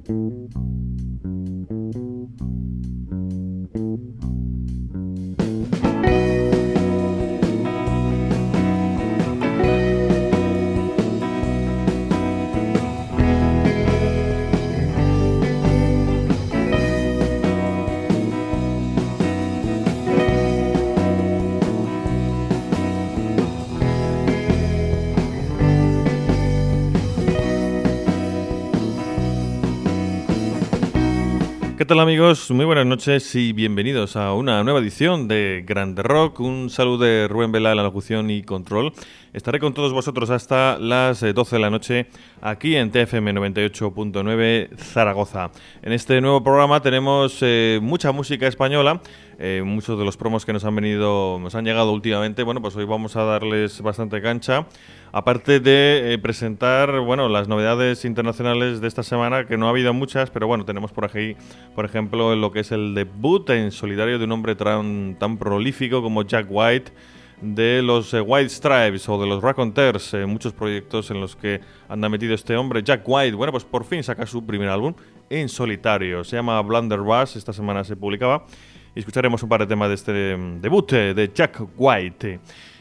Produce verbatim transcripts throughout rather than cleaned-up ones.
¿Qué tal, amigos? Muy buenas noches y bienvenidos a una nueva edición de Grande Rock. Un saludo de Rubén Vela en la locución y control. Estaré con todos vosotros hasta las doce de la noche aquí en T F M noventa y ocho punto nueve Zaragoza. En este nuevo programa tenemos eh, mucha música española. Eh, muchos de los promos que nos han venido, nos han llegado últimamente, bueno, pues hoy vamos a darles bastante cancha. Aparte de eh, presentar, bueno, las novedades internacionales de esta semana, que no ha habido muchas, pero bueno, tenemos por aquí, por ejemplo, lo que es el debut en solitario de un hombre tan, tan prolífico como Jack White, de los eh, White Stripes o de los Raconteurs, eh, muchos proyectos en los que anda metido este hombre. Jack White, bueno, pues por fin saca su primer álbum en solitario, se llama Blunderbuss, esta semana se publicaba, y escucharemos un par de temas de este um, debut eh, de Jack White.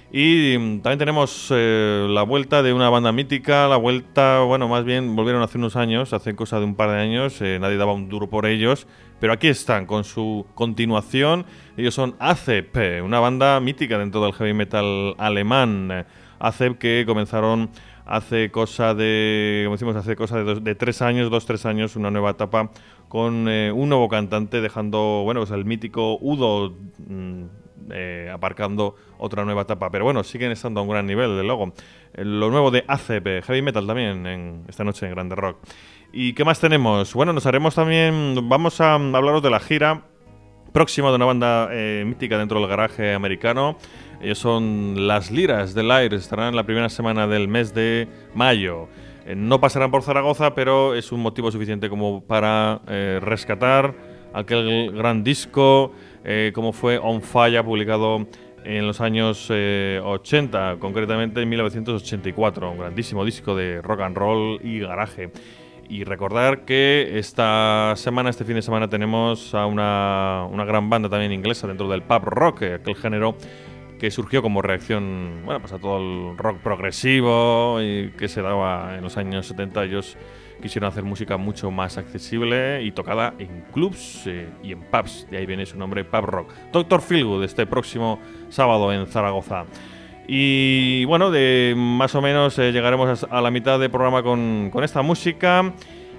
Y um, también tenemos eh, la vuelta de una banda mítica, la vuelta, bueno, más bien volvieron hace unos años, hace cosa de un par de años, eh, nadie daba un duro por ellos, pero aquí están con su continuación. Ellos son Acep, una banda mítica dentro del heavy metal alemán. Acep, que comenzaron hace cosa de, como decimos, hace cosa de, dos, de tres años, dos, tres años, una nueva etapa con eh, un nuevo cantante, dejando, bueno, pues el mítico Udo mmm, eh, aparcando otra nueva etapa. Pero bueno, siguen estando a un gran nivel, desde luego. Eh, lo nuevo de Acep, heavy metal también, en esta noche en Grande Rock. ¿Y qué más tenemos? Bueno, nos haremos también, vamos a hablaros de la gira próxima de una banda eh, mítica dentro del garaje americano. Ellos son Las Liras del Aire, estarán la primera semana del mes de mayo. Eh, no pasarán por Zaragoza, pero es un motivo suficiente como para eh, rescatar aquel gran disco eh, como fue On Fire, publicado en los años eh, ochenta, concretamente en mil novecientos ochenta y cuatro, un grandísimo disco de rock and roll y garaje. Y recordar que esta semana, este fin de semana, tenemos a una, una gran banda también inglesa dentro del pub rock, aquel género que surgió como reacción, bueno, pues a todo el rock progresivo y que se daba en los años setenta. Ellos quisieron hacer música mucho más accesible y tocada en clubs eh, y en pubs. De ahí viene su nombre, pub rock. doctor Feelgood, este próximo sábado en Zaragoza. Y bueno, de más o menos eh, llegaremos a, a la mitad del programa con, con esta música.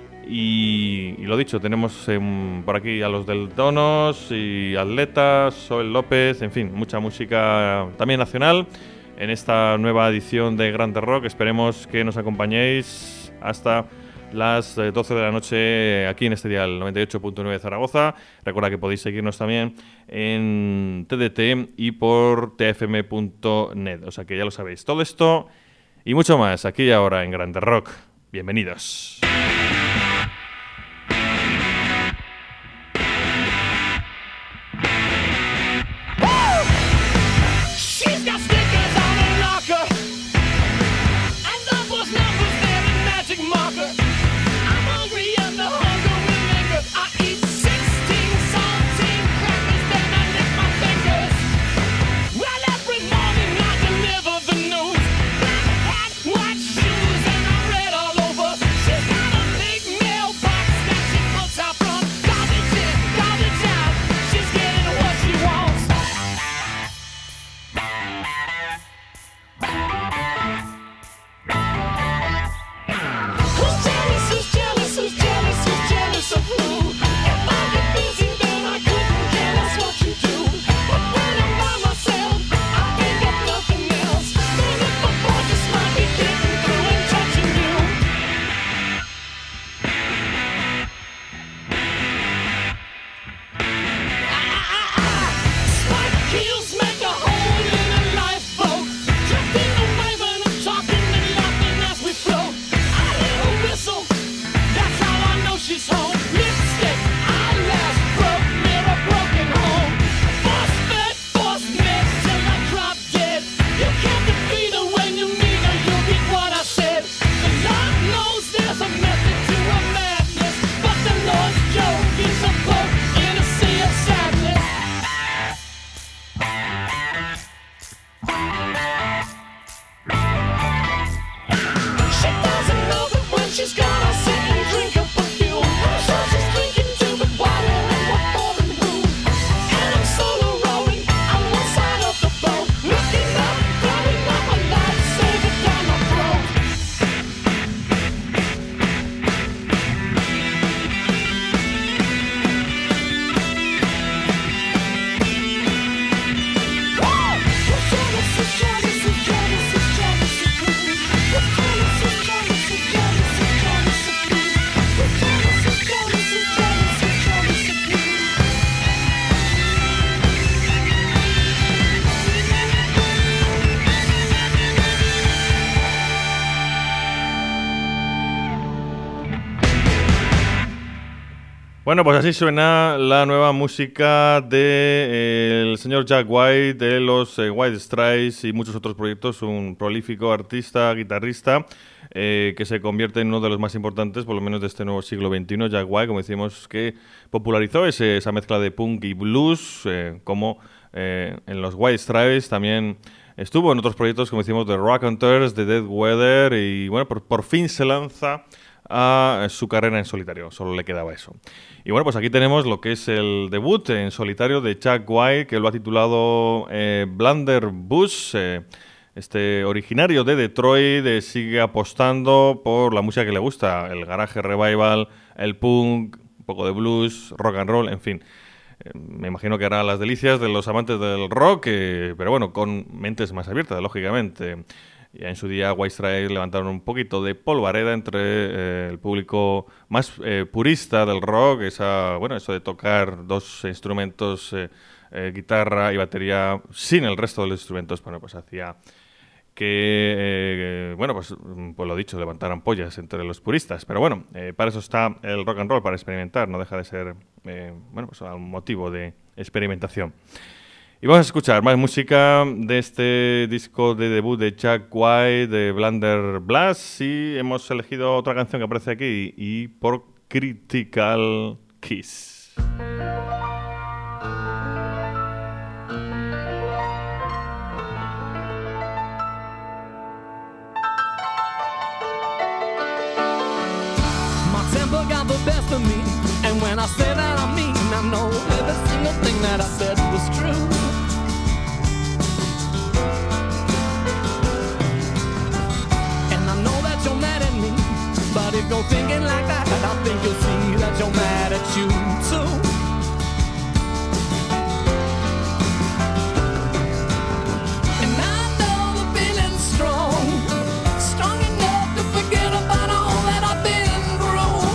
Y, y lo dicho, tenemos eh, por aquí a los del Donos y Atletas, Soel López, en fin, mucha música también nacional en esta nueva edición de Grande Rock. Esperemos que nos acompañéis hasta las doce de la noche aquí en este dial noventa y ocho punto nueve Zaragoza. Recuerda que podéis seguirnos también en T D T y por T F M punto net, o sea que ya lo sabéis. Todo esto y mucho más aquí y ahora en Grande Rock. Bienvenidos. White shoes and I read all over. She's got a big Bueno, pues así suena la nueva música de eh, el señor Jack White, de los eh, White Stripes y muchos otros proyectos, un prolífico artista, guitarrista, eh, que se convierte en uno de los más importantes, por lo menos de este nuevo siglo veintiuno. Jack White, como decimos, que popularizó ese, esa mezcla de punk y blues, eh, como eh, en los White Stripes. También estuvo en otros proyectos, como decimos, de Raconteurs, de Dead Weather, y bueno, por, por fin se lanza a su carrera en solitario, solo le quedaba eso. Y bueno, pues aquí tenemos lo que es el debut en solitario de Jack White, que lo ha titulado eh, Blunderbuss. Eh, este originario de Detroit eh, sigue apostando por la música que le gusta, el garage revival, el punk, un poco de blues, rock and roll, en fin. Eh, me imagino que hará las delicias de los amantes del rock, eh, pero bueno, con mentes más abiertas, lógicamente. Ya en su día White Stripes levantaron un poquito de polvareda entre eh, el público más eh, purista del rock, esa, bueno, eso de tocar dos instrumentos, eh, eh, guitarra y batería, sin el resto de los instrumentos, bueno, pues hacía que, eh, bueno, pues, pues lo dicho, levantaran pollas entre los puristas. Pero bueno, eh, para eso está el rock and roll, para experimentar, no deja de ser, eh, bueno, pues un motivo de experimentación. Y vamos a escuchar más música de este disco de debut de Jack White, de Blunderbuss, y hemos elegido otra canción que aparece aquí, y por Critical Kiss. My temper got the best of me, and when I say that I mean I know every single thing that I said was true. But if you're thinking like that, I think you'll see that you're mad at you too. And I know the feeling's strong, strong enough to forget about all that I've been through.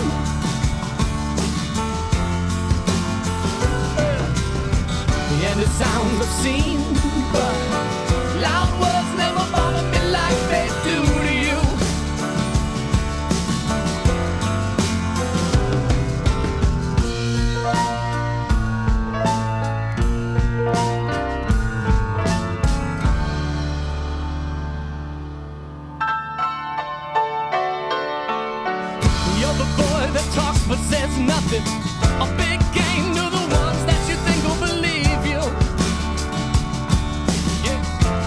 And it sounds obscene, but loud words never bother me like they do to you. But says nothing. A big game to the ones that you think will believe you. Yeah.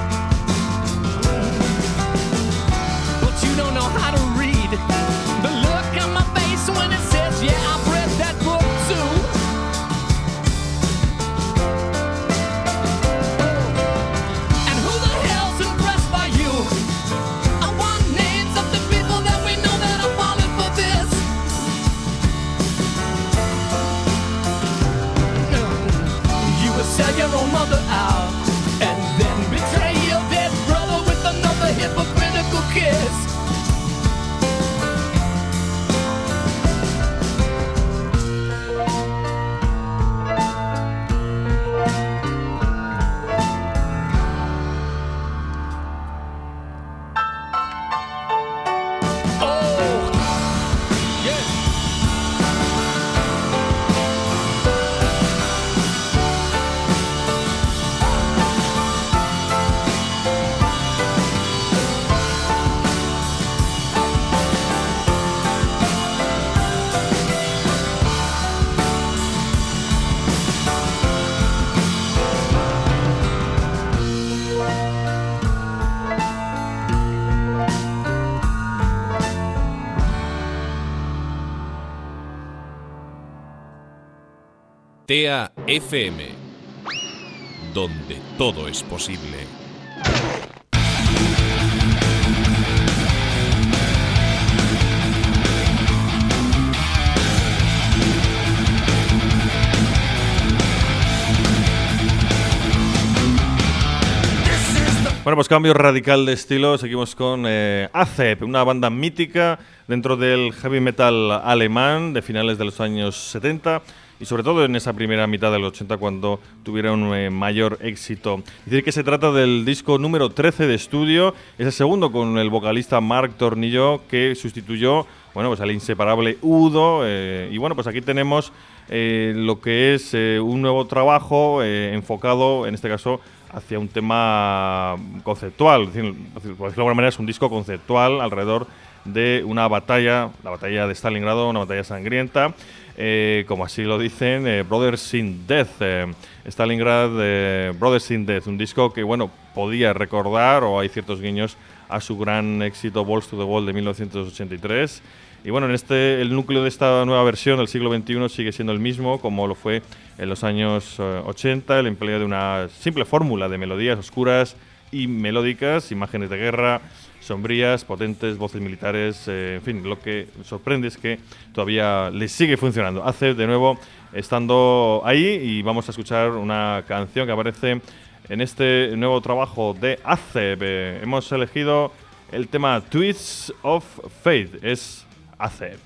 But you don't know how to read the look on my face when it says, yeah, I've read that book too. And who the hell's impressed by you? I want names of the people that we know that are falling for this. Sell your own mother out and then betray your dead brother with another hypocritical kiss. T A F M, donde todo es posible. Bueno, pues cambio radical de estilo. Seguimos con eh, A C E P, una banda mítica dentro del heavy metal alemán de finales de los años setenta. Y sobre todo en esa primera mitad de los ochenta, cuando tuvieron eh, mayor éxito. Decir que se trata del disco número trece de estudio, es el segundo con el vocalista Marc Tornillo, que sustituyó, bueno, pues al inseparable Udo. Eh, y bueno, pues aquí tenemos eh, lo que es eh, un nuevo trabajo eh, enfocado, en este caso, hacia un tema conceptual. Es decir, por decirlo de alguna manera, es un disco conceptual alrededor de una batalla, la batalla de Stalingrado, una batalla sangrienta, eh, como así lo dicen, eh, Brothers in Death, eh, Stalingrad, eh, Brothers in Death, un disco que, bueno, podía recordar, o hay ciertos guiños, a su gran éxito Balls to the Wall de mil novecientos ochenta y tres. Y bueno, en este el núcleo de esta nueva versión del siglo veintiuno sigue siendo el mismo, como lo fue en los años eh, ochenta, el empleo de una simple fórmula de melodías oscuras y melódicas, imágenes de guerra, sombrías, potentes, voces militares, eh, en fin, lo que sorprende es que todavía le sigue funcionando. Hace de nuevo estando ahí, y vamos a escuchar una canción que aparece en este nuevo trabajo de Acep. Eh, hemos elegido el tema Twists of Fate, es Acep.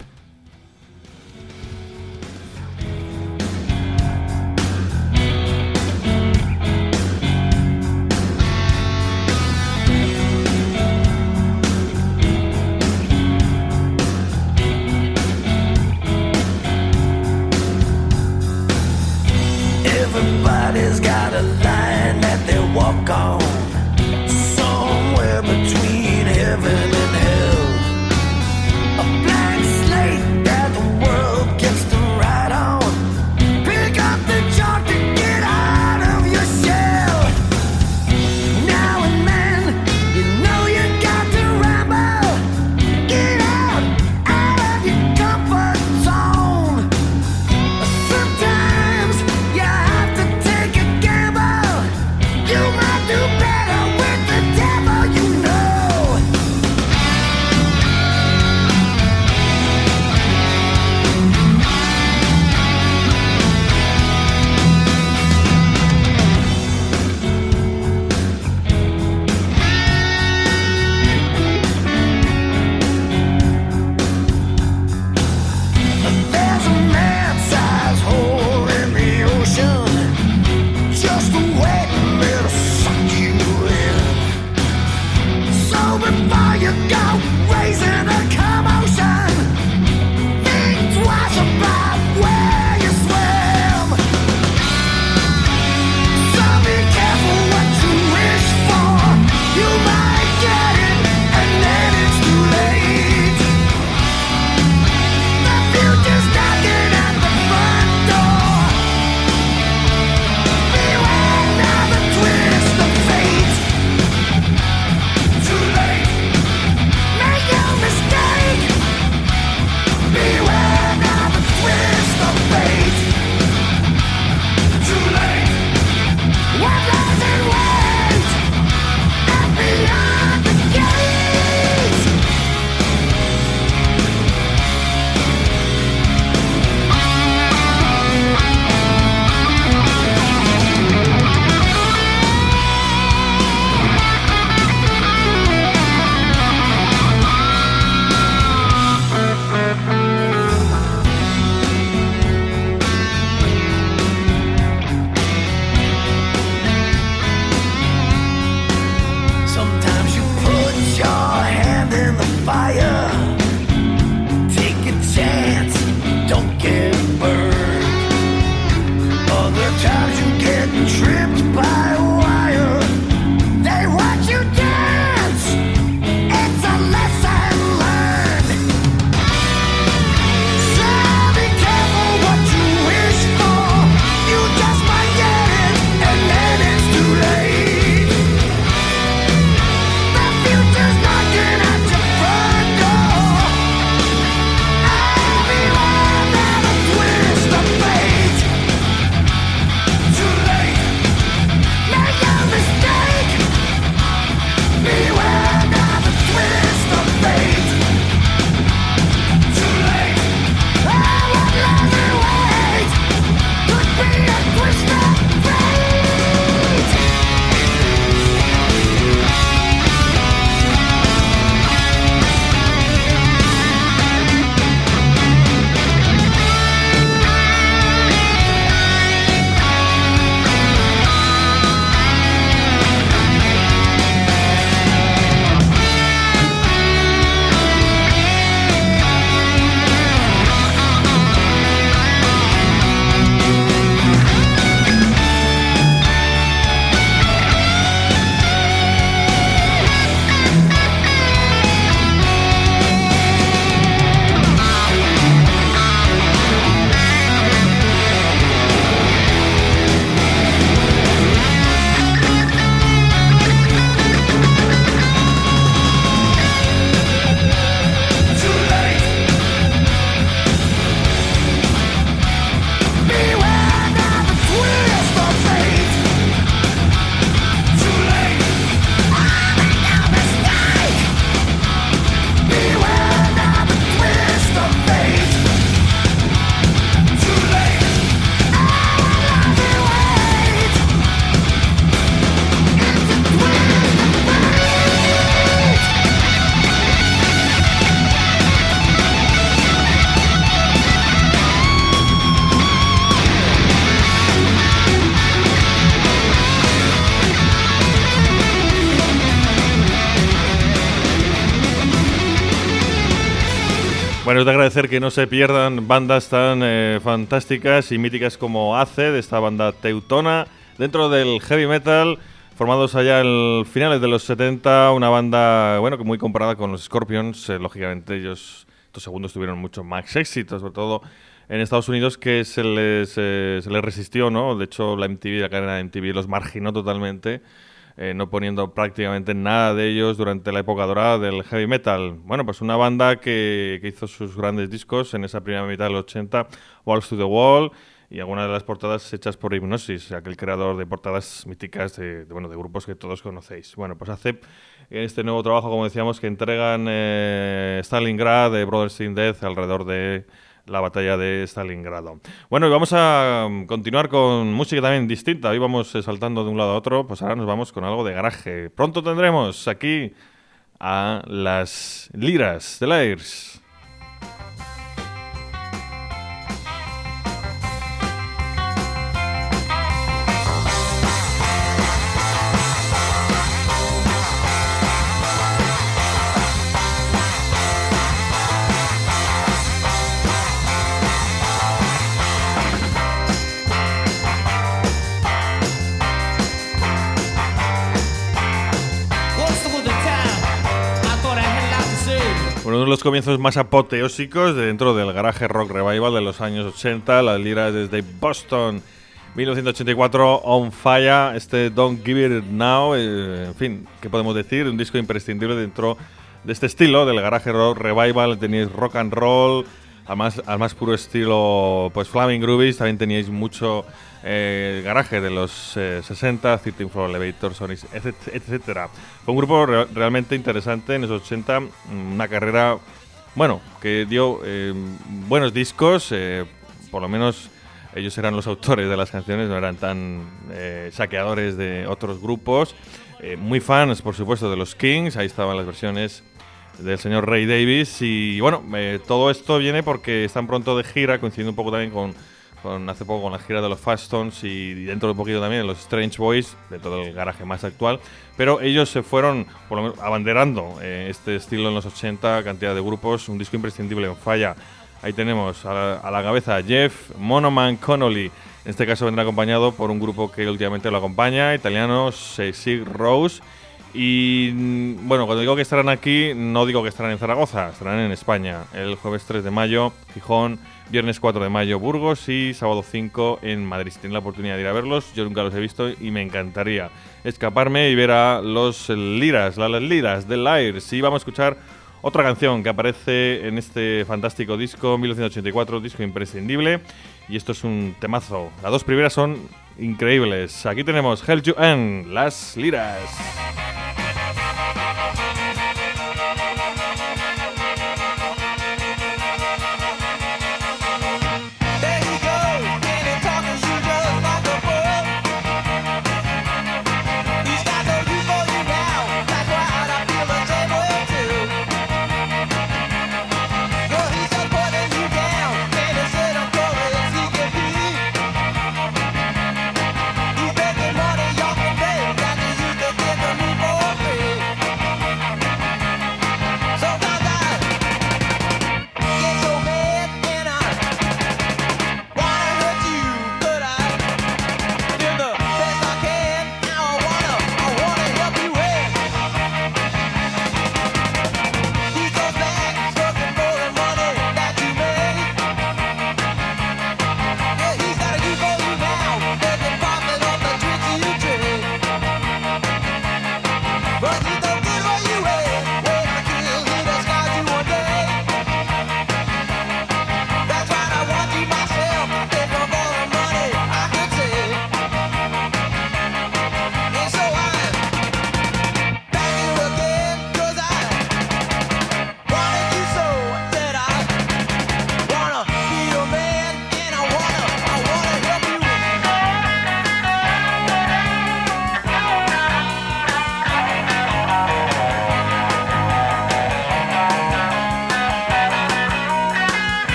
Everybody's got a line that they walk on, somewhere between heaven and hell. A black slate Bueno, es de agradecer que no se pierdan bandas tan eh, fantásticas y míticas como Aced, esta banda teutona, dentro del heavy metal, formados allá en finales de los setenta, una banda, bueno, que muy comparada con los Scorpions, eh, lógicamente ellos, estos segundos tuvieron mucho más éxito, sobre todo en Estados Unidos, que se les, eh, se les resistió, ¿no? De hecho, la M T V, la cadena de M T V los marginó totalmente, Eh, no poniendo prácticamente nada de ellos durante la época dorada del heavy metal. Bueno, pues una banda que, que hizo sus grandes discos en esa primera mitad de los ochenta, Walls to the Wall, y algunas de las portadas hechas por Hipnosis, aquel creador de portadas míticas de, de, bueno, de grupos que todos conocéis. Bueno, pues hace en este nuevo trabajo, como decíamos, que entregan eh, Stalingrad, de Brothers in Death, alrededor de la batalla de Stalingrado. Bueno, y vamos a continuar con música también distinta. Hoy vamos eh, saltando de un lado a otro, pues ahora nos vamos con algo de garaje. Pronto tendremos aquí a las liras de Lairs. Uno de los comienzos más apoteósicos de dentro del garaje rock revival de los años ochenta, las liras desde Boston, mil novecientos ochenta y cuatro, On Fire, este Don't Give It Now, eh, en fin, ¿qué podemos decir? Un disco imprescindible dentro de este estilo del garaje rock revival. Teníais rock and roll, al más, al más puro estilo, pues Flaming Groovies, también teníais mucho eh, garaje de los eh, sesenta, thirteen Floor Elevator, Sonics, etcétera. Fue un grupo re realmente interesante en esos ochenta, una carrera, bueno, que dio eh, buenos discos, eh, por lo menos ellos eran los autores de las canciones, no eran tan eh, saqueadores de otros grupos, eh, muy fans, por supuesto, de los Kings, ahí estaban las versiones del señor Ray Davies, y bueno, eh, todo esto viene porque están pronto de gira, coincidiendo un poco también con, con hace poco con la gira de los Faststones y dentro de un poquito también de los Strange Boys, de todo el garaje más actual, pero ellos se fueron por lo menos abanderando eh, este estilo en los ochenta, cantidad de grupos, un disco imprescindible en falla. Ahí tenemos a la, a la cabeza a Jeff Monoman Connolly, en este caso vendrá acompañado por un grupo que últimamente lo acompaña, italianos, Sig Rose. Y bueno, cuando digo que estarán aquí, no digo que estarán en Zaragoza, estarán en España. El jueves tres de mayo, Gijón, viernes cuatro de mayo, Burgos y sábado cinco en Madrid. Si tienen la oportunidad de ir a verlos, yo nunca los he visto y me encantaría escaparme y ver a los liras, las liras de Lairs. Y vamos a escuchar otra canción que aparece en este fantástico disco, mil novecientos ochenta y cuatro, disco imprescindible. Y esto es un temazo. Las dos primeras son increíbles. Aquí tenemos Hell You End, las liras. He's making money off the bed, got to use the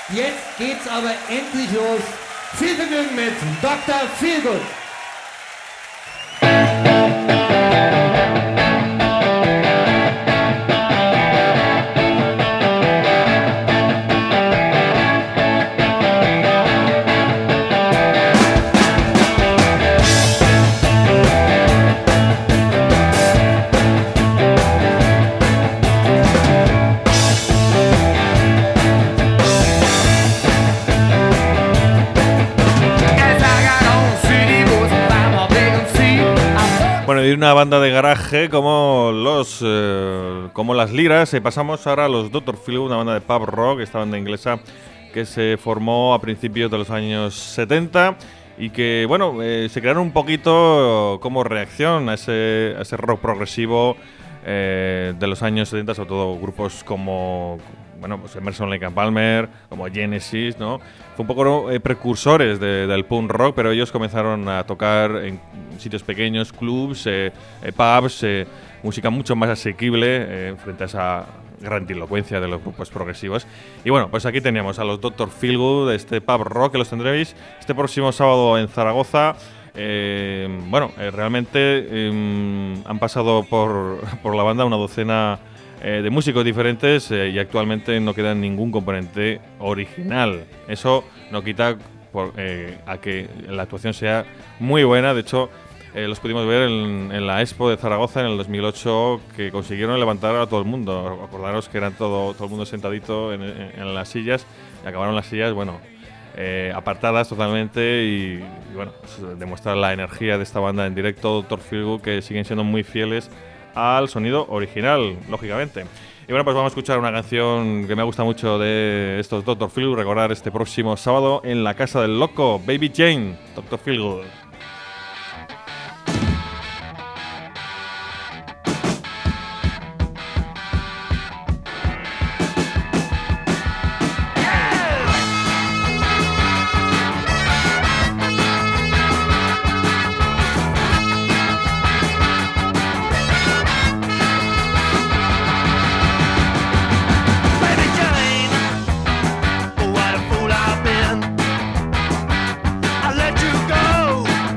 Jetzt geht's aber endlich los. Viel Vergnügen mit Doktor Feelgood. Bueno, y una banda de garaje como los eh, como las Liras. Eh, pasamos ahora a los doctor Feelgood, una banda de pub rock, esta banda inglesa que se formó a principios de los años setenta y que, bueno, eh, se crearon un poquito como reacción a ese, a ese rock progresivo eh, de los años setenta, sobre todo grupos como, bueno, pues Emerson, Lake and Palmer, como Genesis, ¿no? Fue un poco eh, precursores de, del punk rock, pero ellos comenzaron a tocar en sitios pequeños, clubs, eh, eh, pubs, eh, música mucho más asequible eh, frente a esa grandilocuencia de los grupos progresivos. Y bueno, pues aquí teníamos a los doctor Feelgood, este pub rock, que los tendréis este próximo sábado en Zaragoza. Eh, bueno, eh, realmente eh, han pasado por, por la banda una docena eh, de músicos diferentes eh, y actualmente no queda ningún componente original. Eso no quita por, eh, a que la actuación sea muy buena. De hecho, eh, los pudimos ver en, en la Expo de Zaragoza en el dos mil ocho, que consiguieron levantar a todo el mundo. Acordaros que eran todo, todo el mundo sentadito en, en, en las sillas, y acabaron las sillas, bueno, Eh, apartadas totalmente y, y bueno, pues, demostrar la energía de esta banda en directo, doctor Feelgood, que siguen siendo muy fieles al sonido original, lógicamente. Y bueno, pues vamos a escuchar una canción que me gusta mucho de estos doctor Feelgood, recordar este próximo sábado en la Casa del Loco, Baby Jane, doctor Feelgood. What a fool I've been. I let you go.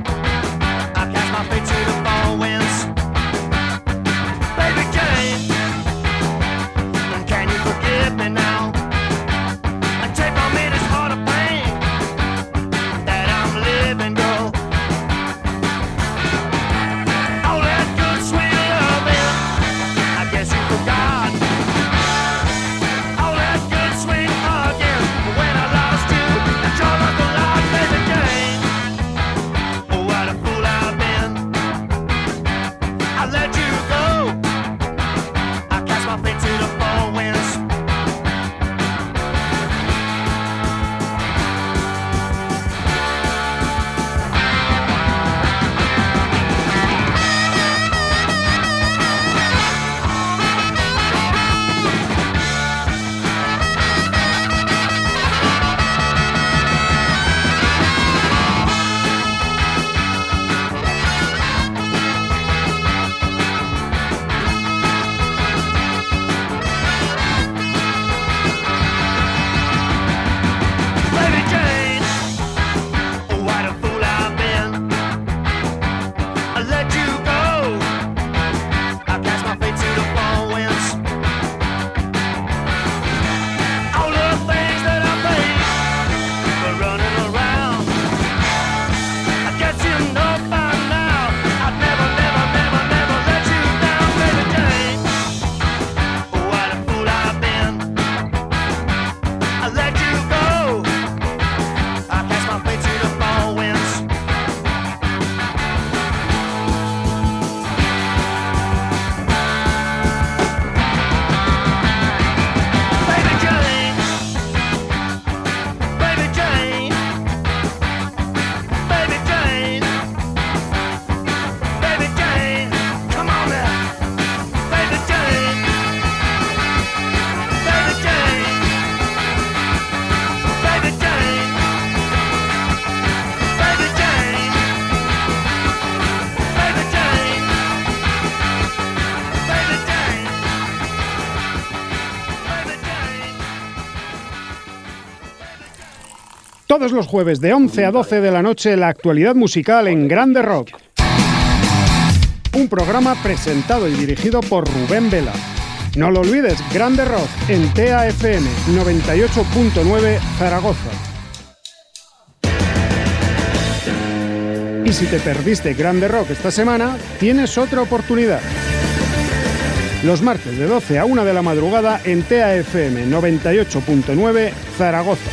Todos los jueves de once a doce de la noche, la actualidad musical en Grande Rock. Un programa presentado y dirigido por Rubén Vela. No lo olvides, Grande Rock en T A F M noventa y ocho punto nueve Zaragoza. Y si te perdiste Grande Rock esta semana, tienes otra oportunidad. Los martes de doce a una de la madrugada en T A F M noventa y ocho punto nueve Zaragoza.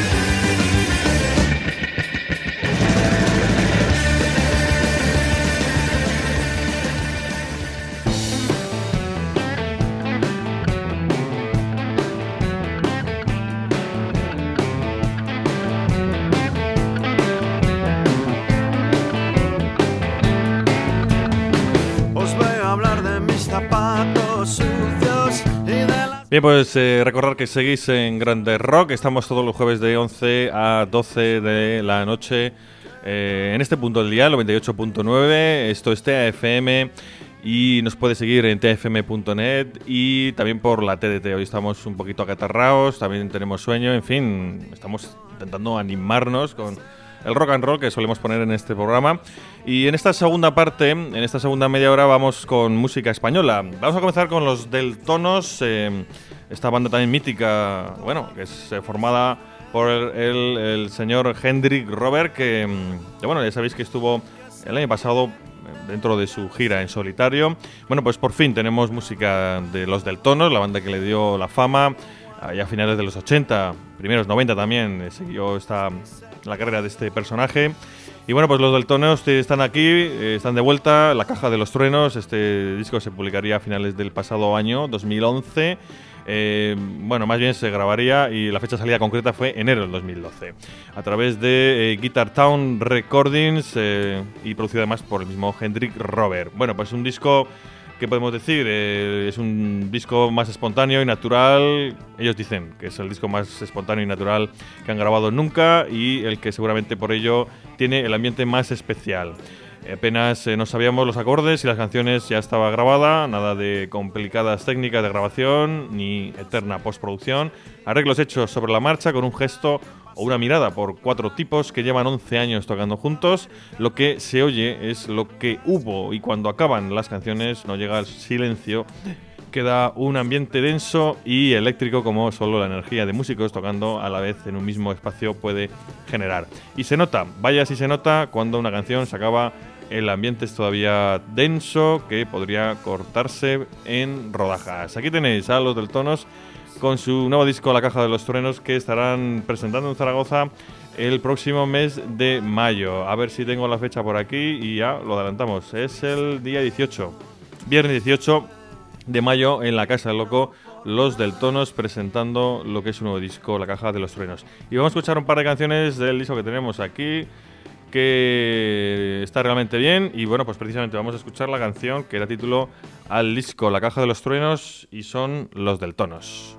Bien, pues eh, recordar que seguís en Grande Rock. Estamos todos los jueves de once a doce de la noche eh, en este punto del día, noventa y ocho punto nueve. Esto es T A F M y nos puede seguir en T A F M punto net y también por la T D T. Hoy estamos un poquito acatarraos, también tenemos sueño, en fin, estamos intentando animarnos con el rock and roll que solemos poner en este programa. Y en esta segunda parte, en esta segunda media hora, vamos con música española. Vamos a comenzar con los Del Tonos, eh, esta banda también mítica, bueno, que es eh, formada por el, el, el señor Hendrik Robert, que, que, bueno, ya sabéis que estuvo el año pasado dentro de su gira en solitario. Bueno, pues por fin tenemos música de los Del Tonos, la banda que le dio la fama allá a finales de los ochenta, primeros noventa también, eh, siguió esta... la carrera de este personaje. Y bueno, pues los Del Tonos están aquí, eh, están de vuelta. La Caja de los Truenos, este disco se publicaría a finales del pasado año, dos mil once. Eh, bueno, más bien se grabaría y la fecha de salida concreta fue enero del dos mil doce. A través de eh, Guitar Town Recordings eh, y producido además por el mismo Hendrik Robert. Bueno, pues un disco... ¿Qué podemos decir? Eh, es un disco más espontáneo y natural. Ellos dicen que es el disco más espontáneo y natural que han grabado nunca y el que seguramente por ello tiene el ambiente más especial. Apenas eh, no sabíamos los acordes y las canciones ya estaba grabada, nada de complicadas técnicas de grabación ni eterna postproducción. Arreglos hechos sobre la marcha con un gesto o una mirada por cuatro tipos que llevan once años tocando juntos. Lo que se oye es lo que hubo y cuando acaban las canciones no llega el silencio. Queda un ambiente denso y eléctrico como solo la energía de músicos tocando a la vez en un mismo espacio puede generar. Y se nota, vaya si se nota, cuando una canción se acaba, el ambiente es todavía denso que podría cortarse en rodajas. Aquí tenéis a los Del Tonos con su nuevo disco La Caja de los Truenos que estarán presentando en Zaragoza el próximo mes de mayo. A ver si tengo la fecha por aquí y ya lo adelantamos. Es el día dieciocho, viernes dieciocho de mayo en la Casa del Loco, los Del Tonos presentando lo que es un nuevo disco, La Caja de los Truenos. Y vamos a escuchar un par de canciones del disco que tenemos aquí que está realmente bien y bueno, pues precisamente vamos a escuchar la canción que da título al disco La Caja de los Truenos y son los Del Tonos.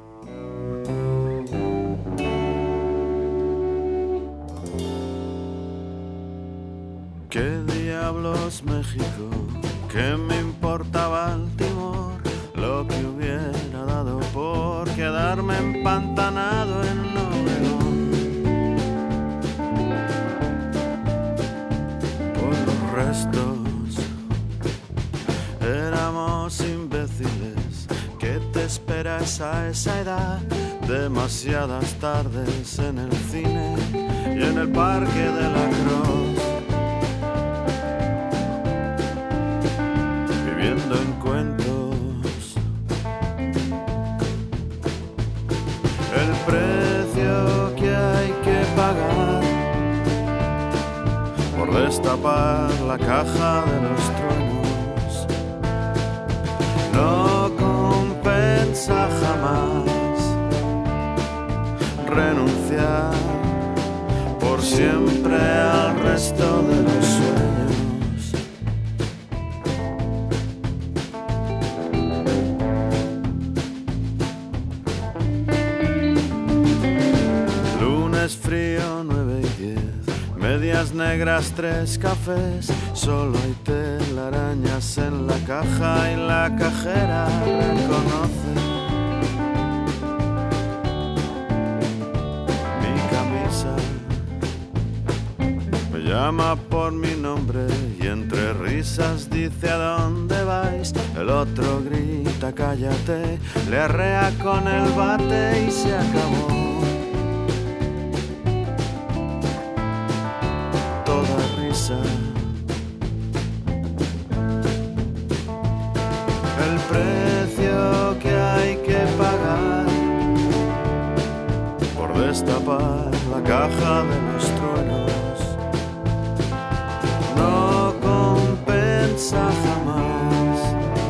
¿Qué diablos México? ¿Qué me importa Baltimore? Lo que hubiera dado por quedarme empantanado en Obregón. Por los restos éramos imbéciles. ¿Qué te esperas a esa edad? Demasiadas tardes en el cine y en el Parque de la Cruz, viviendo en cuentos. El precio que hay que pagar por destapar la caja de los truenos no compensa jamás. Renunciar por siempre al resto de los sueños. Lunes frío, nueve y diez, medias negras, tres cafés. Solo hay telarañas en la caja y la cajera reconoce mi camisa llama por mi nombre y entre risas dice: ¿a dónde vais? El otro grita: cállate. Le arrea con el bate y se acabó toda risa. El precio que hay que pagar por destapar la caja de los truenos no compensa jamás.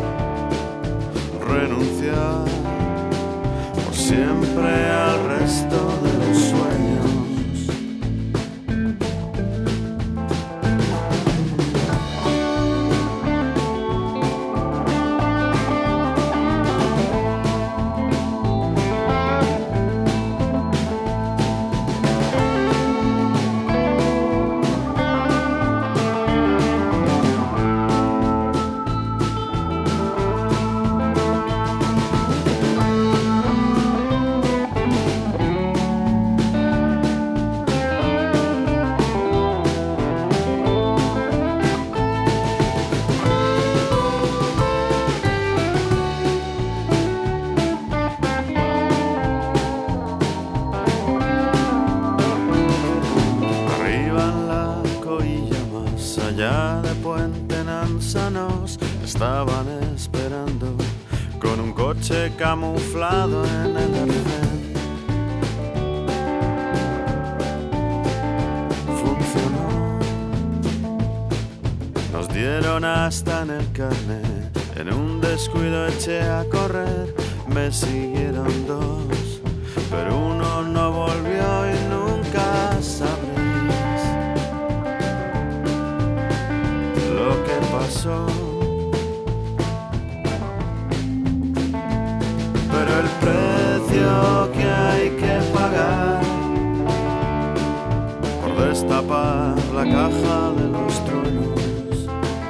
Renunciar por siempre al resto de los sueños. Estaban esperando con un coche camuflado en el arcén. Funcionó. Nos dieron hasta en el carnet. En un descuido eché a correr. Me siguieron dos, pero uno no volvió y nunca sabréis lo que pasó. Pero el precio que hay que pagar por destapar la caja de los truenos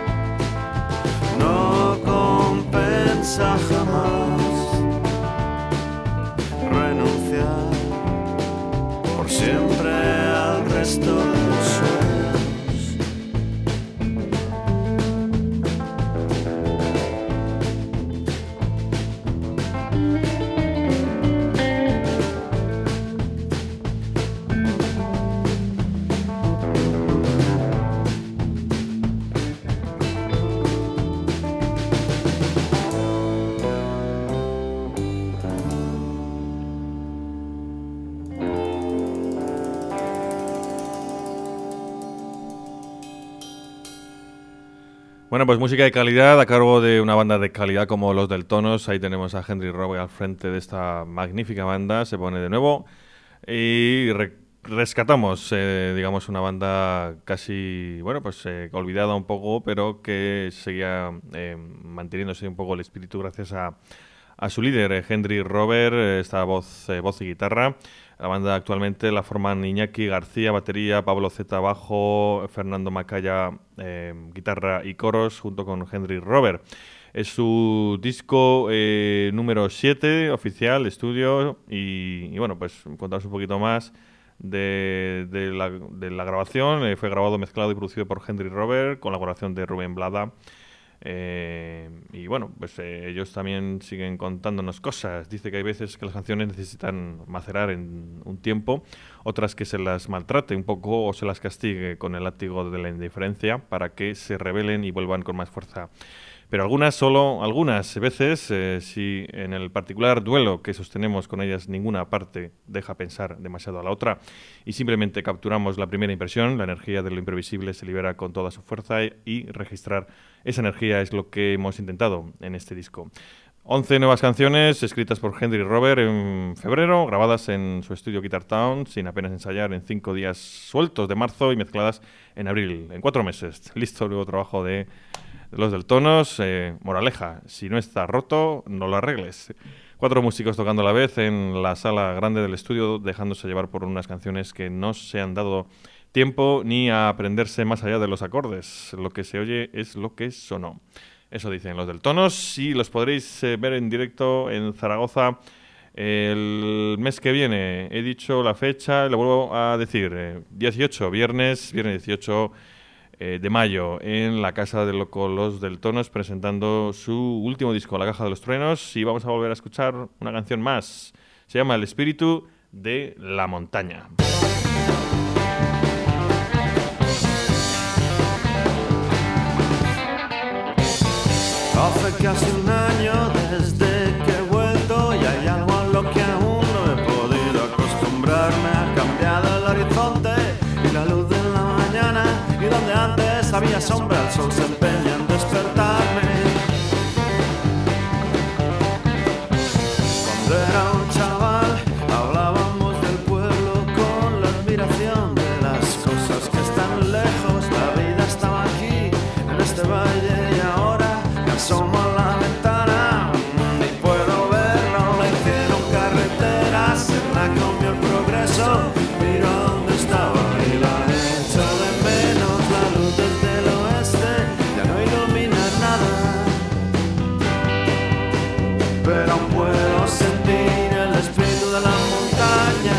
no compensa jamás. Renunciar por siempre al resto de los sueños. Bueno, pues música de calidad a cargo de una banda de calidad como los del Tonos. Ahí tenemos a Henry Rober al frente de esta magnífica banda. Se pone de nuevo y re rescatamos, eh, digamos, una banda casi, bueno, pues eh, olvidada un poco, pero que seguía eh, manteniéndose un poco el espíritu gracias a, a su líder, eh, Henry Rober, eh, esta voz, eh, voz y guitarra. La banda actualmente la forman Iñaki García, batería, Pablo Zeta, bajo, Fernando Macaya, eh, guitarra y coros, junto con Henry Rober. Es su disco eh, número siete, oficial, estudio, y, y bueno, pues contaros un poquito más de, de, la, de la grabación. Eh, fue grabado, mezclado y producido por Henry Rober, colaboración de Rubén Blada. Eh, y bueno, pues eh, ellos también siguen contándonos cosas. Dice que hay veces que las canciones necesitan macerar en un tiempo, otras que se las maltrate un poco o se las castigue con el látigo de la indiferencia para que se rebelen y vuelvan con más fuerza. Pero algunas, solo algunas veces, eh, si en el particular duelo que sostenemos con ellas ninguna parte deja pensar demasiado a la otra y simplemente capturamos la primera impresión, la energía de lo imprevisible se libera con toda su fuerza y, y registrar esa energía es lo que hemos intentado en este disco. once nuevas canciones escritas por Henry Rober en febrero, grabadas en su estudio Guitar Town, sin apenas ensayar, en cinco días sueltos de marzo y mezcladas en abril, en cuatro meses. Listo el nuevo trabajo de los del Tonos. Eh, moraleja, si no está roto, no lo arregles. Cuatro músicos tocando a la vez en la sala grande del estudio, dejándose llevar por unas canciones que no se han dado tiempo ni a aprenderse más allá de los acordes. Lo que se oye es lo que sonó. Eso dicen los del Tonos y los podréis eh, ver en directo en Zaragoza El mes que viene, he dicho la fecha, lo vuelvo a decir, eh, dieciocho, viernes, viernes dieciocho eh, de mayo, en la Casa de Loco Los del Tonos, presentando su último disco, La Caja de los Truenos, y vamos a volver a escuchar una canción más. Se llama El Espíritu de la Montaña. Hace casi un año desde que he vuelto y hay algo a lo que aún no he podido acostumbrarme. Ha cambiado el horizonte y la luz de la mañana, y donde antes había sombra el sol se empeña en despertarme. Cuando era un chaval hablábamos del pueblo con la admiración de las cosas que están lejos. La vida estaba aquí en este valle y ahora asomo a la ventana y puedo verlo. Le hicieron carreteras, se la comió el progreso. Miro a dónde estaba y la echo de menos. La luz desde el oeste ya no ilumina nada, pero aún puedo sentir el espíritu de la montaña.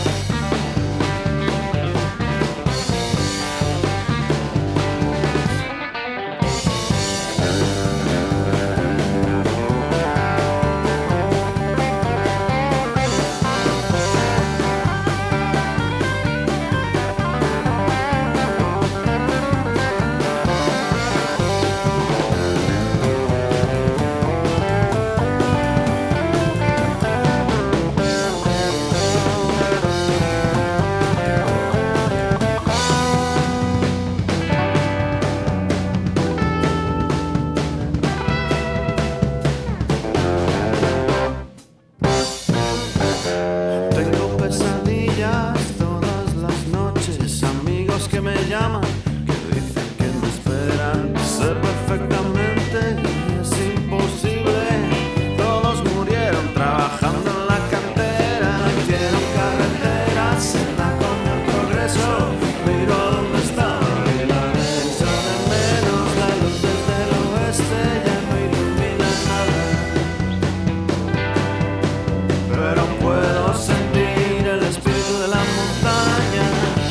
Tengo pesadillas todas las noches, amigos que me llaman, que dicen que me esperan. Sé perfectamente que es imposible, todos murieron trabajando en la cantera. Hicieron carreteras, se la comió el progreso. Miro a dónde estaba y la echo de menos. La luz desde el oeste ya no ilumina nada, pero puedo sentir el espíritu de la montaña.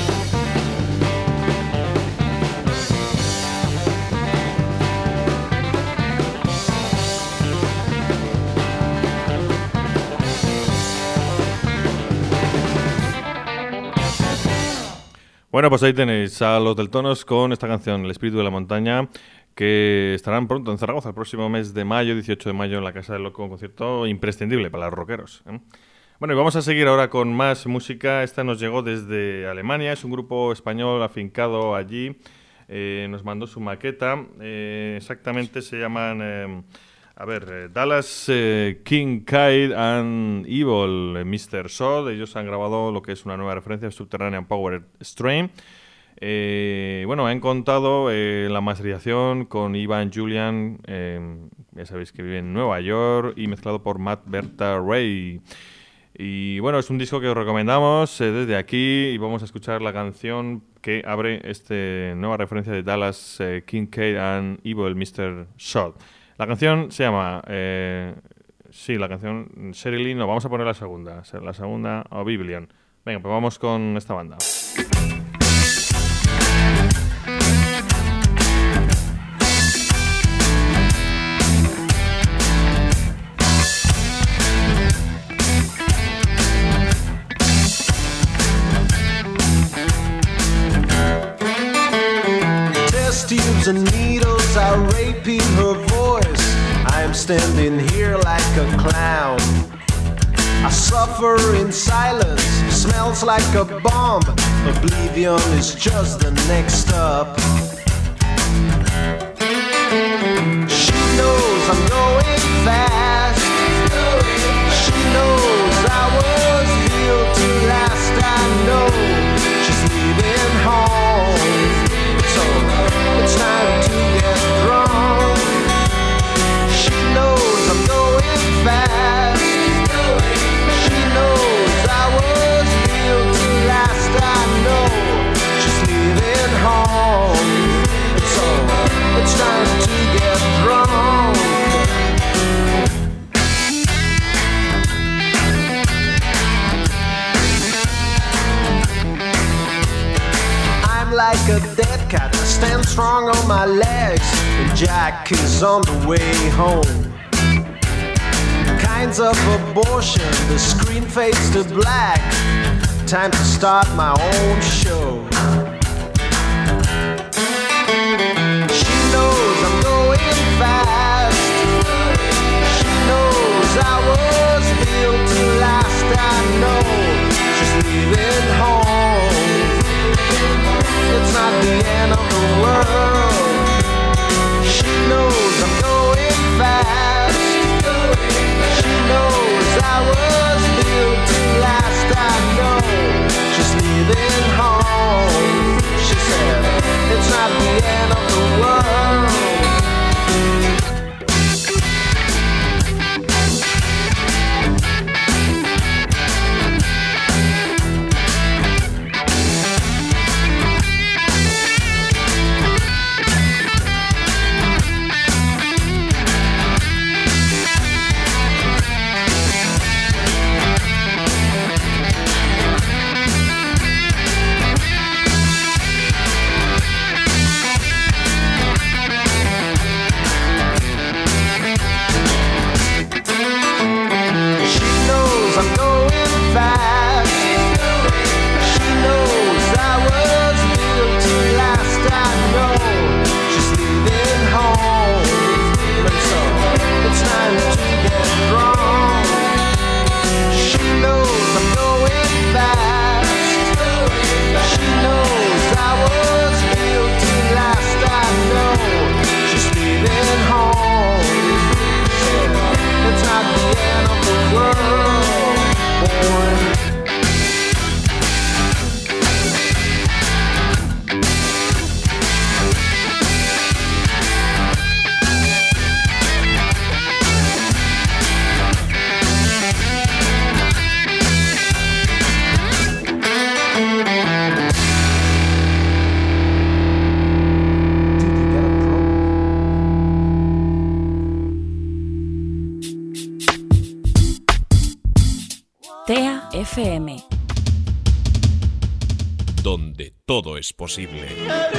Bueno, pues ahí tenéis a Los del Tonos con esta canción, El Espíritu de la Montaña, que estarán pronto en Zaragoza, el próximo mes de mayo, dieciocho de mayo, en la Casa del Loco, un concierto imprescindible para los rockeros, ¿eh? Bueno, y vamos a seguir ahora con más música. Esta nos llegó desde Alemania, es un grupo español afincado allí, eh, nos mandó su maqueta, eh, exactamente se llaman... Eh, A ver, eh, Dallas eh, Kincaid and Evil, eh, mister Sod. Ellos han grabado lo que es una nueva referencia, Subterranean Power Strain. Eh, bueno, han contado eh, la masterización con Ivan Julian, eh, ya sabéis que vive en Nueva York, y mezclado por Matt Berta Ray. Y bueno, es un disco que os recomendamos eh, desde aquí, y vamos a escuchar la canción que abre esta nueva referencia de Dallas eh, Kincaid and Evil, mister Sod. La canción se llama, eh, sí, la canción Sherilyn, no, vamos a poner la segunda, la segunda, Oblivion. Venga, pues vamos con esta banda. Test tubes and needles are raping her voice. I'm standing here like a clown. I suffer in silence, smells like a bomb. Oblivion is just the next stop. She knows I'm going fast. She knows I was built to last. I know she's leaving home, so it's time to get drunk. She knows I'm going fast. She knows I was built to last. I know she's leaving home. strong on my legs, and Jack is on the way home. Kinds of abortion, the screen fades to black. Time to start my own show. She knows I'm going fast. She knows I was built to last. I know she's leaving home. It's not the end of the world. She knows I'm going fast. She knows I was built to last. I know she's leaving home. She said it's not the end of the world. F M, donde todo es posible.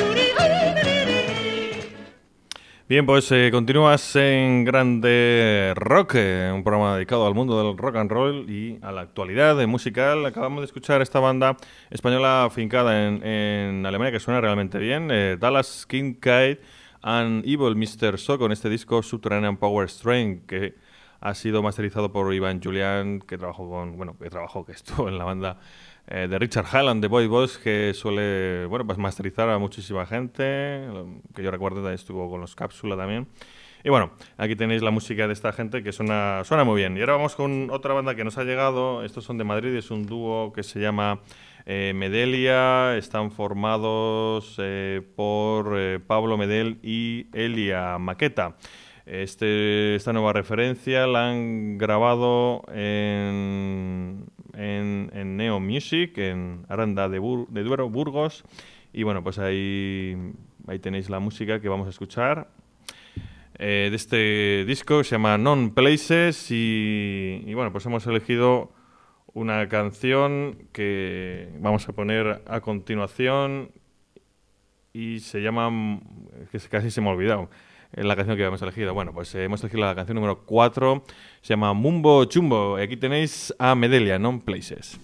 Bien, pues eh, continúas en Grande Rock, eh, un programa dedicado al mundo del rock and roll y a la actualidad musical. Acabamos de escuchar esta banda española afincada en, en Alemania que suena realmente bien, eh, Dallas Kincaid and Evil mister So, con este disco Subterranean Power Strain, que ha sido masterizado por Iván Julián, que trabajó con, bueno, que trabajó, que estuvo en la banda eh, de Richard Highland, de Boy Boys, que suele, bueno, pues masterizar a muchísima gente, que yo recuerdo también estuvo con los Cápsula también. Y bueno, aquí tenéis la música de esta gente que suena, suena muy bien. Y ahora vamos con otra banda que nos ha llegado. Estos son de Madrid, es un dúo que se llama eh, Medelia. Están formados eh, por eh, Pablo Medel y Elia Maqueta. Este, esta nueva referencia la han grabado en, en, en Neo Music, en Aranda de, Bur, de Duero, Burgos. Y bueno, pues ahí, ahí tenéis la música que vamos a escuchar eh, de este disco, se llama Non Places. Y, y bueno, pues hemos elegido una canción que vamos a poner a continuación y se llama, que casi se me ha olvidado la canción que habíamos elegido. Bueno, pues eh, hemos elegido la canción número cuatro, se llama Mumbo Chumbo. Aquí tenéis a Medelia, Non Places.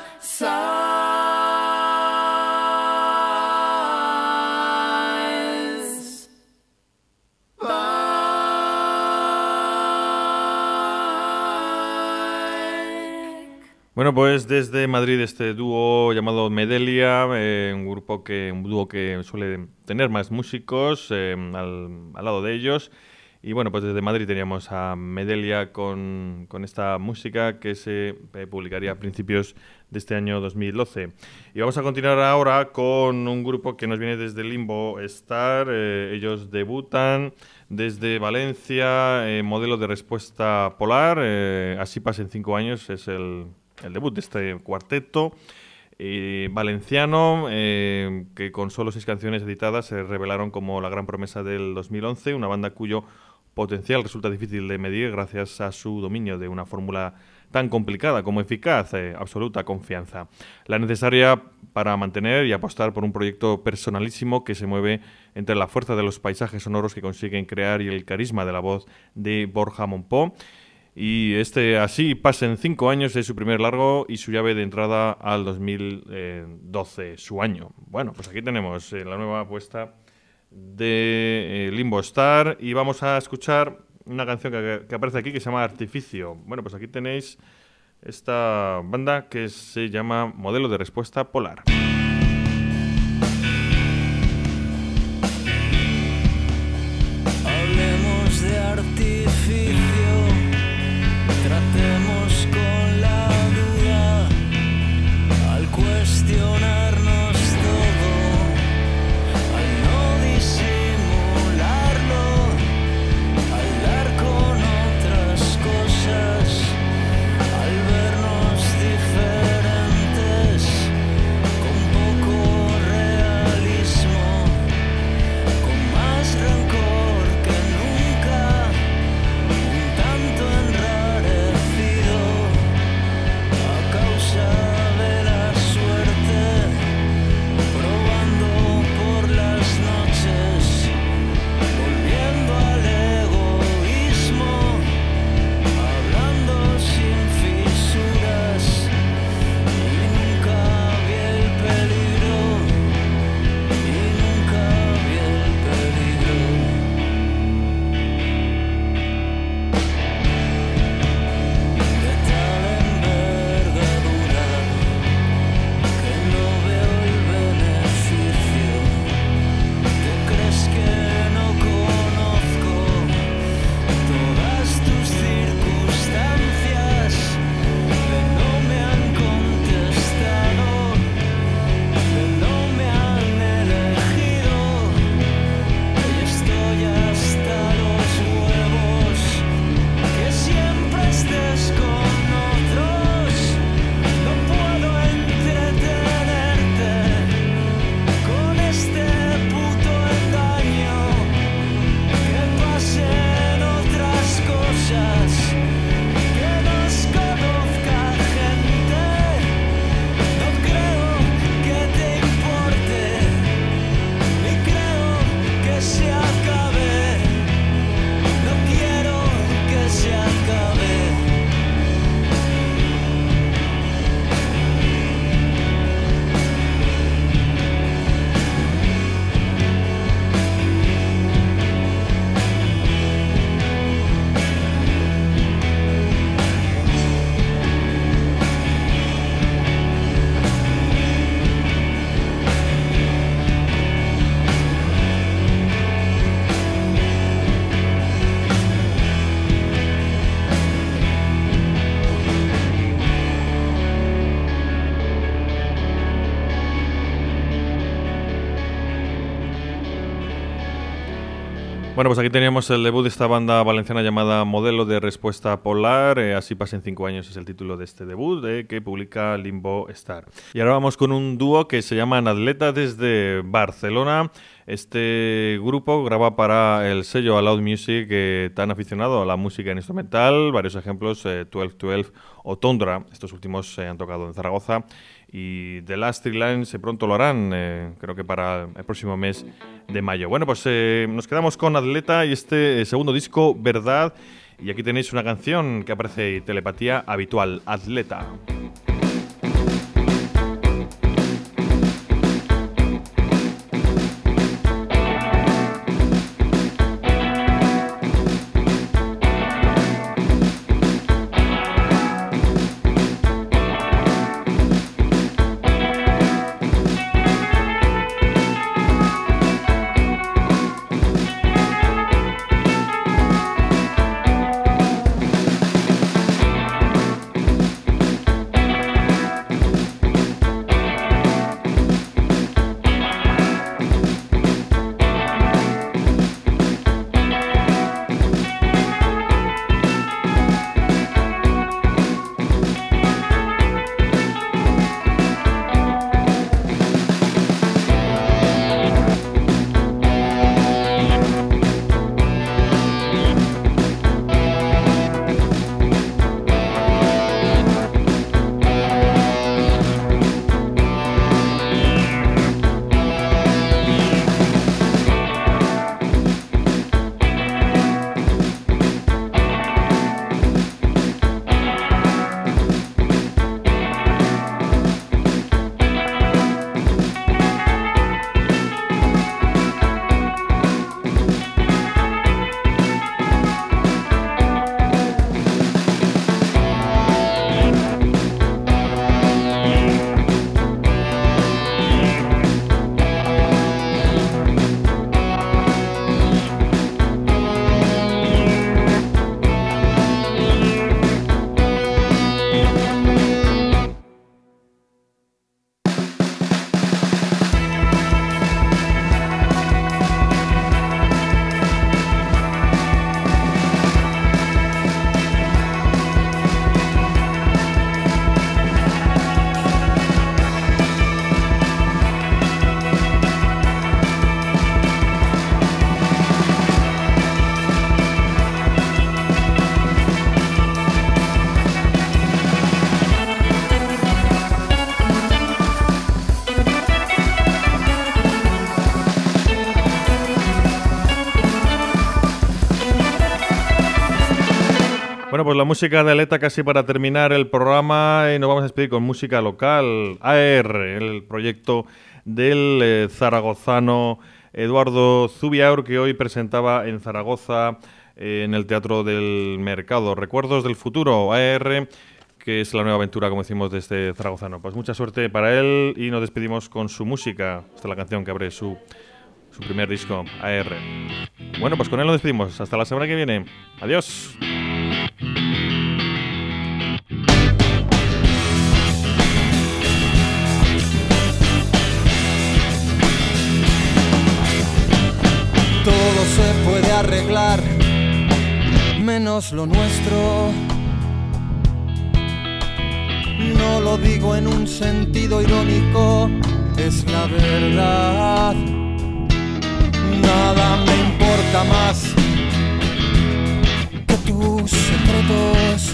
sighs by. Bueno, pues desde Madrid este dúo llamado Medelia, eh, un grupo que un dúo que suele tener más músicos eh, al, al lado de ellos. Y bueno, pues desde Madrid teníamos a Medelia con, con esta música que se eh, publicaría a principios de este año dos mil doce. Y vamos a continuar ahora con un grupo que nos viene desde Limbo Star. Eh, ellos debutan desde Valencia, eh, modelo de respuesta polar. Eh, así pasen cinco años, es el, el debut de este cuarteto. Eh, valenciano, eh, que con solo seis canciones editadas se revelaron como la gran promesa del dos mil once, una banda cuyo potencial resulta difícil de medir gracias a su dominio de una fórmula tan complicada como eficaz, eh, absoluta confianza. La necesaria para mantener y apostar por un proyecto personalísimo que se mueve entre la fuerza de los paisajes sonoros que consiguen crear y el carisma de la voz de Borja Monpó. Y este Así pasen cinco años es su primer largo y su llave de entrada al dos mil doce, su año. Bueno, pues aquí tenemos eh, la nueva apuesta de eh, Limbo Star y vamos a escuchar una canción que, que aparece aquí que se llama Artificio. Bueno, pues aquí tenéis esta banda que se llama Modelo de Respuesta Polar. Hablemos de artificio. Tratemos con la duda al cuestionarnos todo, al no disimularlo, al dar con otras cosas, al vernos diferentes, con poco realismo, con más rencor que nunca, un tanto enrarecido a causa de la suerte, probando por las noches, volviendo al egoísmo, hablando sin fisuras, y nunca vi el peligro, y nunca vi el peligro. De tal envergadura que no veo el beneficio. ¿Te crees que no conozco todas tus circunstancias? Que no me han contestado, que no me han elegido. Y estoy hasta los huevos que siempre estés con otros. No puedo entretenerte con este puto engaño. Que pasen otras cosas, que nos conozca gente. No creo que te importe, ni creo que se acabe. No quiero que se acabe. Bueno, pues aquí teníamos el debut de esta banda valenciana llamada Modelo de Respuesta Polar. Eh, Así pasen cinco años es el título de este debut eh, que publica Limbo Star. Y ahora vamos con un dúo que se llama Atleta desde Barcelona. Este grupo graba para el sello Aloud Music, eh, tan aficionado a la música instrumental. Varios ejemplos, eh, doce doce o Tundra. Estos últimos se eh, han tocado en Zaragoza. Y The Last Three Lines eh, pronto lo harán, eh, creo que para el próximo mes de mayo. Bueno, pues eh, nos quedamos con Atleta y este eh, segundo disco, Verdad. Y aquí tenéis una canción que aparece, Telepatía Habitual, Atleta. Bueno, pues la música de Aleta casi para terminar el programa y nos vamos a despedir con música local. A R, el proyecto del eh, zaragozano Eduardo Zubiaur, que hoy presentaba en Zaragoza eh, en el Teatro del Mercado. Recuerdos del futuro, A R, que es la nueva aventura, como decimos, de este zaragozano. Pues mucha suerte para él y nos despedimos con su música. Esta es la canción que abre su, su primer disco, A R. Bueno, pues con él nos despedimos. Hasta la semana que viene. Adiós. Todo se puede arreglar, menos lo nuestro. No lo digo en un sentido irónico, es la verdad. Nada me importa más que tus secretos.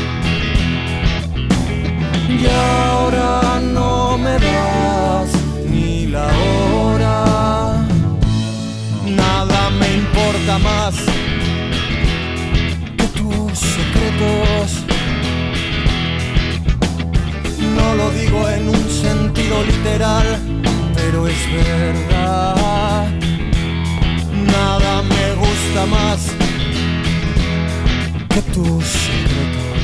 Y ahora no me das ni la hora. Nada me importa más que tus secretos. No lo digo en un sentido literal, pero es verdad. Nada me gusta más que tus secretos.